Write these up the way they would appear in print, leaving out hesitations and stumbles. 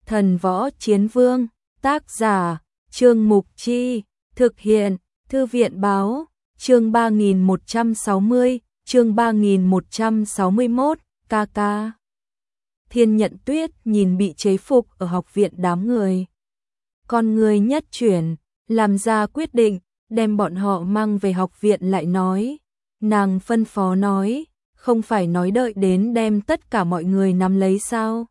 Thần Võ Chiến Vương, tác giả, Trương Mục Chi, thực hiện, Thư viện Báo, chương 3160, chương 3161, KK. Thiên Nhận Tuyết nhìn bị chế phục ở học viện đám người. Con người nhất chuyển, làm ra quyết định, đem bọn họ mang về học viện lại nói. Nàng phân phó nói, không phải nói đợi đến đem tất cả mọi người nắm lấy sao?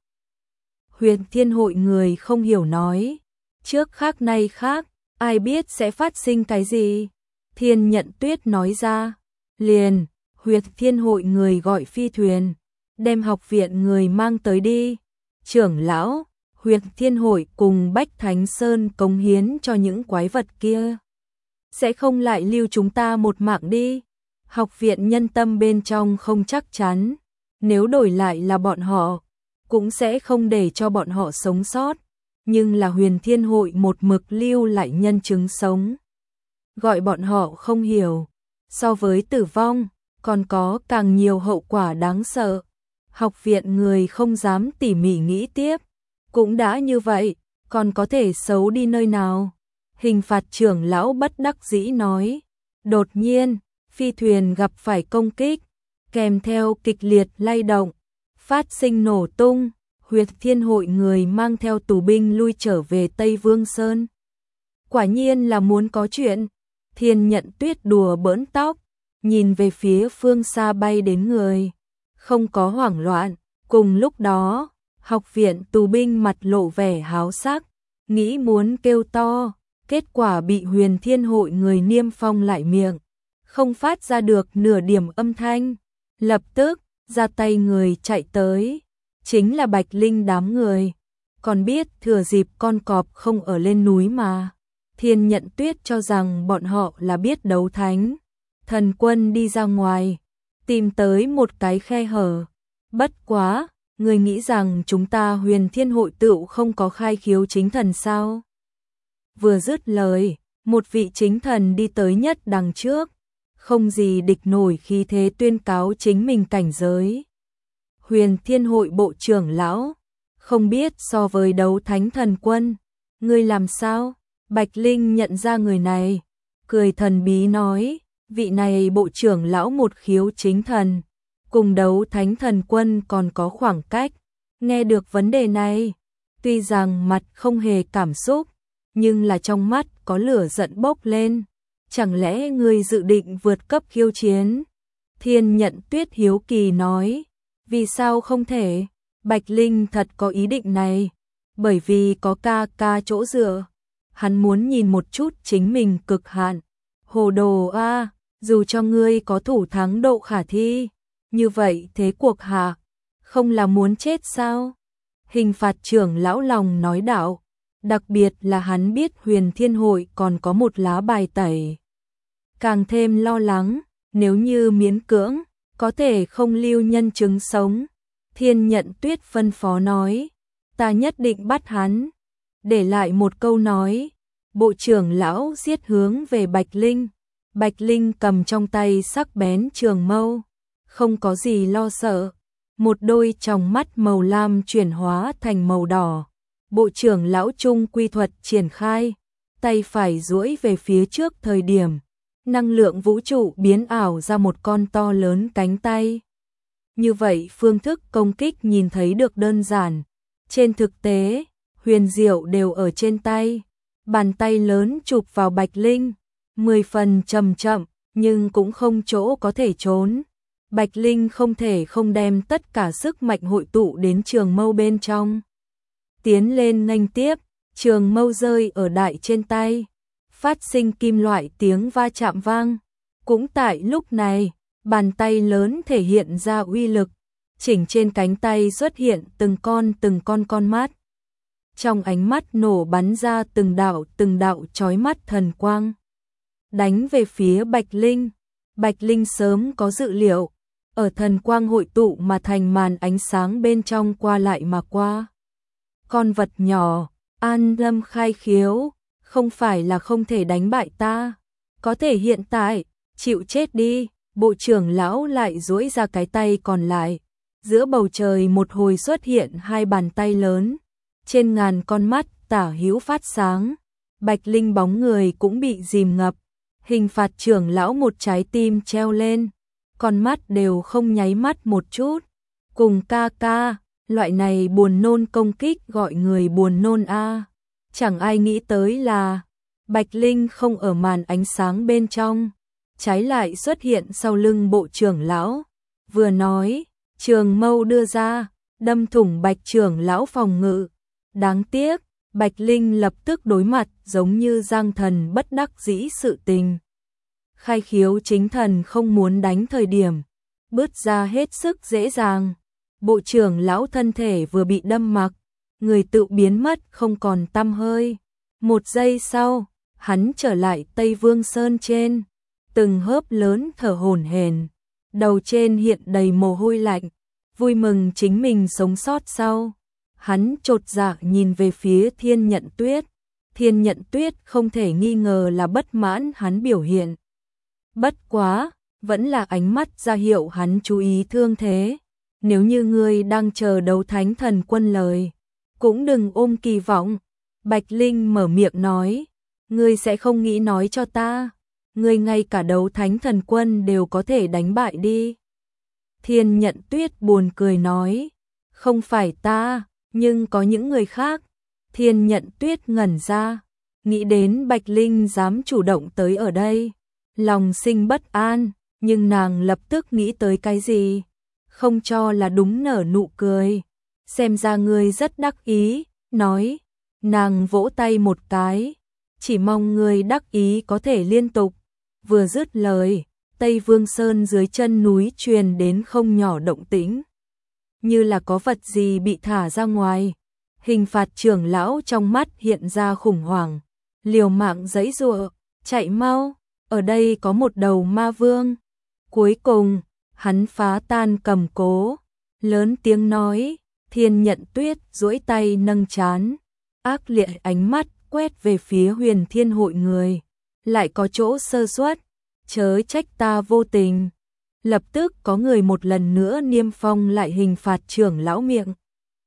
Huyền Thiên Hội người không hiểu nói, trước khác nay khác, ai biết sẽ phát sinh cái gì? Thiên Nhận Tuyết nói ra, liền, Huyền Thiên Hội người gọi phi thuyền, đem học viện người mang tới đi. Trưởng lão, Huyền Thiên Hội cùng Bách Thánh Sơn cống hiến cho những quái vật kia. Sẽ không lại lưu chúng ta một mạng đi. Học viện nhân tâm bên trong không chắc chắn, nếu đổi lại là bọn họ, cũng sẽ không để cho bọn họ sống sót, nhưng là Huyền Thiên Hội một mực lưu lại nhân chứng sống. Gọi bọn họ không hiểu, so với tử vong, còn có càng nhiều hậu quả đáng sợ. Học viện người không dám tỉ mỉ nghĩ tiếp, cũng đã như vậy, còn có thể xấu đi nơi nào. Hình phạt trưởng lão bất đắc dĩ nói, đột nhiên, phi thuyền gặp phải công kích, kèm theo kịch liệt lay động, phát sinh nổ tung, Huyền Thiên Hội người mang theo tù binh lui trở về Tây Vương Sơn. Quả nhiên là muốn có chuyện. Thiên Nhận Tuyết đùa bỡn tóc, nhìn về phía phương xa bay đến người, không có hoảng loạn. Cùng lúc đó, học viện tù binh mặt lộ vẻ háo sắc, nghĩ muốn kêu to, kết quả bị Huyền Thiên Hội người niêm phong lại miệng, không phát ra được nửa điểm âm thanh. Lập tức, ra tay người chạy tới, chính là Bạch Linh đám người. Còn biết thừa dịp con cọp không ở lên núi mà. Thiên Nhận Tuyết cho rằng bọn họ là biết đấu thánh. Thần quân đi ra ngoài, tìm tới một cái khe hở. Bất quá, người nghĩ rằng chúng ta Huyền Thiên Hội tựu không có khai khiếu chính thần sao? Vừa dứt lời, một vị chính thần đi tới nhất đằng trước, không gì địch nổi khí thế tuyên cáo chính mình cảnh giới. Huyền Thiên Hội bộ trưởng lão, không biết so với đấu thánh thần quân, ngươi làm sao? Bạch Linh nhận ra người này, cười thần bí nói, vị này bộ trưởng lão một khiếu chính thần, cùng đấu thánh thần quân còn có khoảng cách. Nghe được vấn đề này, tuy rằng mặt không hề cảm xúc, nhưng là trong mắt có lửa giận bốc lên. Chẳng lẽ ngươi dự định vượt cấp khiêu chiến? Thiên Nhận Tuyết hiếu kỳ nói, vì sao không thể? Bạch Linh thật có ý định này, bởi vì có ca chỗ dựa. Hắn muốn nhìn một chút chính mình cực hạn. Hồ đồ a, dù cho ngươi có thủ thắng độ khả thi, như vậy thế cuộc hạ, không là muốn chết sao? Hình phạt trưởng lão lòng nói đạo, đặc biệt là hắn biết Huyền Thiên Hội còn có một lá bài tẩy. Càng thêm lo lắng, nếu như miễn cưỡng, có thể không lưu nhân chứng sống. Thiên Nhận Tuyết phân phó nói, ta nhất định bắt hắn. Để lại một câu nói, bộ trưởng lão giết hướng về Bạch Linh. Bạch Linh cầm trong tay sắc bén trường mâu, không có gì lo sợ. Một đôi tròng mắt màu lam chuyển hóa thành màu đỏ. Bộ trưởng lão trung quy thuật triển khai, tay phải duỗi về phía trước thời điểm. Năng lượng vũ trụ biến ảo ra một con to lớn cánh tay. Như vậy phương thức công kích nhìn thấy được đơn giản. Trên thực tế, huyền diệu đều ở trên tay. Bàn tay lớn chụp vào Bạch Linh, 10 phần chậm chậm, nhưng cũng không chỗ có thể trốn. Bạch Linh không thể không đem tất cả sức mạnh hội tụ đến trường mâu bên trong. Tiến lên nghênh tiếp, trường mâu rơi ở đại trên tay, phát sinh kim loại tiếng va chạm vang. Cũng tại lúc này, bàn tay lớn thể hiện ra uy lực, chỉnh trên cánh tay xuất hiện từng con con mắt. Trong ánh mắt nổ bắn ra từng đạo chói mắt thần quang, đánh về phía Bạch Linh. Bạch Linh sớm có dự liệu, ở thần quang hội tụ mà thành màn ánh sáng bên trong qua lại mà qua. Con vật nhỏ, an lâm khai khiếu, không phải là không thể đánh bại ta, có thể hiện tại, chịu chết đi. Bộ trưởng lão lại duỗi ra cái tay còn lại, giữa bầu trời một hồi xuất hiện hai bàn tay lớn, trên ngàn con mắt tả hữu phát sáng, Bạch Linh bóng người cũng bị dìm ngập, Hình phạt trưởng lão một trái tim treo lên, con mắt đều không nháy mắt một chút, cùng ca ca, loại này buồn nôn công kích gọi người buồn nôn a. Chẳng ai nghĩ tới là Bạch Linh không ở màn ánh sáng bên trong, trái lại xuất hiện sau lưng bộ trưởng lão, vừa nói, trường mâu đưa ra, đâm thủng Bạch trưởng lão phòng ngự. Đáng tiếc, Bạch Linh lập tức đối mặt giống như Giang Thần bất đắc dĩ sự tình. Khai khiếu chính thần không muốn đánh thời điểm, bứt ra hết sức dễ dàng. Bộ trưởng lão thân thể vừa bị đâm mặc, người tự biến mất không còn tăm hơi. Một giây sau, hắn trở lại Tây Vương Sơn trên, từng hớp lớn thở hổn hển, đầu trên hiện đầy mồ hôi lạnh, vui mừng chính mình sống sót sau. Hắn chột dạ nhìn về phía Thiên Nhận Tuyết. Thiên Nhận Tuyết không thể nghi ngờ là bất mãn hắn biểu hiện. Bất quá, vẫn là ánh mắt ra hiệu hắn chú ý thương thế. Nếu như ngươi đang chờ đấu thánh thần quân lời, cũng đừng ôm kỳ vọng. Bạch Linh mở miệng nói, ngươi sẽ không nghĩ nói cho ta, ngươi ngay cả đấu thánh thần quân đều có thể đánh bại đi. Thiên Nhận Tuyết buồn cười nói, không phải ta, nhưng có những người khác. Thiên Nhận Tuyết ngẩn ra, nghĩ đến Bạch Linh dám chủ động tới ở đây, lòng sinh bất an, nhưng nàng lập tức nghĩ tới cái gì, không cho là đúng nở nụ cười. Xem ra ngươi rất đắc ý, nói, nàng vỗ tay một cái, chỉ mong ngươi đắc ý có thể liên tục. Vừa dứt lời, Tây Vương Sơn dưới chân núi truyền đến không nhỏ động tĩnh, như là có vật gì bị thả ra ngoài. Hình phạt trưởng lão trong mắt hiện ra khủng hoảng, liều mạng giãy giụa, chạy mau, ở đây có một đầu ma vương. Cuối cùng, hắn phá tan cầm cố, lớn tiếng nói. Thiên Nhận Tuyết duỗi tay nâng trán, ác liệt ánh mắt quét về phía Huyền Thiên hội người, lại có chỗ sơ suất, chớ trách ta vô tình. Lập tức có người một lần nữa niêm phong lại hình phạt trưởng lão miệng.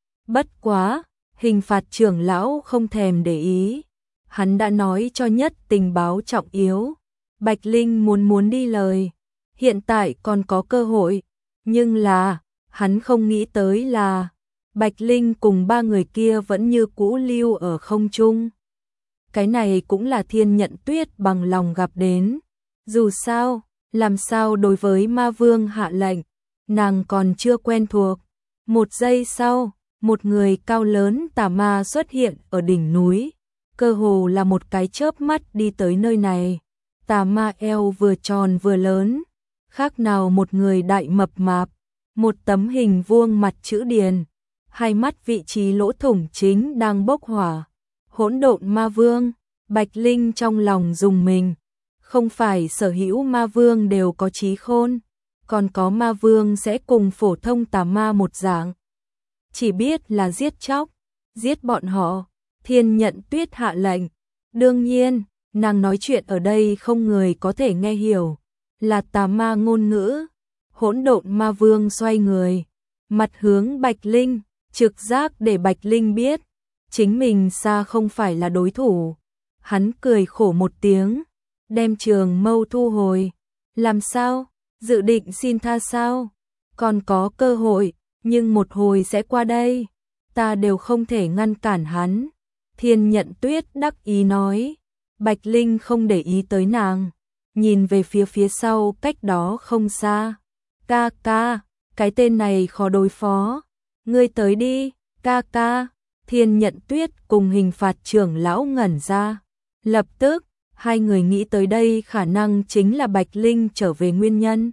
Bất quá, hình phạt trưởng lão không thèm để ý, hắn đã nói cho nhất tình báo trọng yếu. Bạch Linh muốn đi lời, hiện tại còn có cơ hội, nhưng là, hắn không nghĩ tới là Bạch Linh cùng ba người kia vẫn như cũ lưu ở không trung. Cái này cũng là Thiên Nhận Tuyết bằng lòng gặp đến. Dù sao, làm sao đối với ma vương hạ lệnh, nàng còn chưa quen thuộc. Một giây sau, một người cao lớn tà ma xuất hiện ở đỉnh núi, cơ hồ là một cái chớp mắt đi tới nơi này. Tà ma eo vừa tròn vừa lớn, khác nào một người đại mập mạp, một tấm hình vuông mặt chữ điền, hai mắt vị trí lỗ thủng chính đang bốc hỏa. Hỗn độn ma vương. Bạch Linh trong lòng rùng mình, không phải sở hữu ma vương đều có trí khôn, còn có ma vương sẽ cùng phổ thông tà ma một dạng, chỉ biết là giết chóc, giết bọn họ. Thiên Nhận Tuyết hạ lệnh, đương nhiên, nàng nói chuyện ở đây không người có thể nghe hiểu, là tà ma ngôn ngữ. Hỗn độn ma vương xoay người, mặt hướng Bạch Linh, trực giác để Bạch Linh biết, chính mình xa không phải là đối thủ. Hắn cười khổ một tiếng, đem trường mâu thu hồi. Làm sao? Dự định xin tha sao? Còn có cơ hội, nhưng một hồi sẽ qua đây. Ta đều không thể ngăn cản hắn. Thiên Nhận Tuyết đắc ý nói. Bạch Linh không để ý tới nàng, nhìn về phía sau cách đó không xa. Ca ca, cái tên này khó đối phó. Ngươi tới đi, ca ca. Thiên Nhận Tuyết cùng hình phạt trưởng lão ngẩn ra. Lập tức, hai người nghĩ tới đây khả năng chính là Bạch Linh trở về nguyên nhân.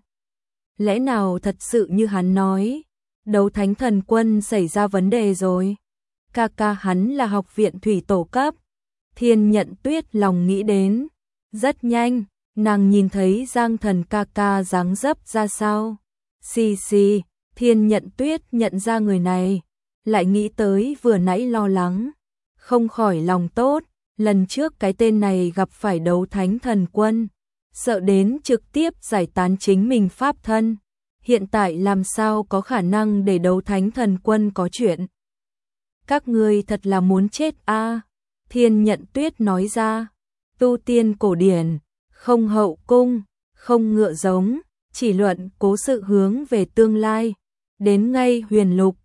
Lẽ nào thật sự như hắn nói, đấu thánh thần quân xảy ra vấn đề rồi? Ca ca hắn là học viện thủy tổ cấp. Thiên Nhận Tuyết lòng nghĩ đến. Rất nhanh, nàng nhìn thấy Giang Thần ca ca dáng dấp ra sao. Xì xì, Thiên Nhận Tuyết nhận ra người này, lại nghĩ tới vừa nãy lo lắng, không khỏi lòng tốt. Lần trước cái tên này gặp phải đấu thánh thần quân, sợ đến trực tiếp giải tán chính mình pháp thân. Hiện tại làm sao có khả năng để đấu thánh thần quân có chuyện. các ngươi thật là muốn chết a. Thiên Nhận Tuyết nói ra, tu tiên cổ điển, không hậu cung, không ngựa giống, chỉ luận cố sự hướng về tương lai, đến ngay huyền lục,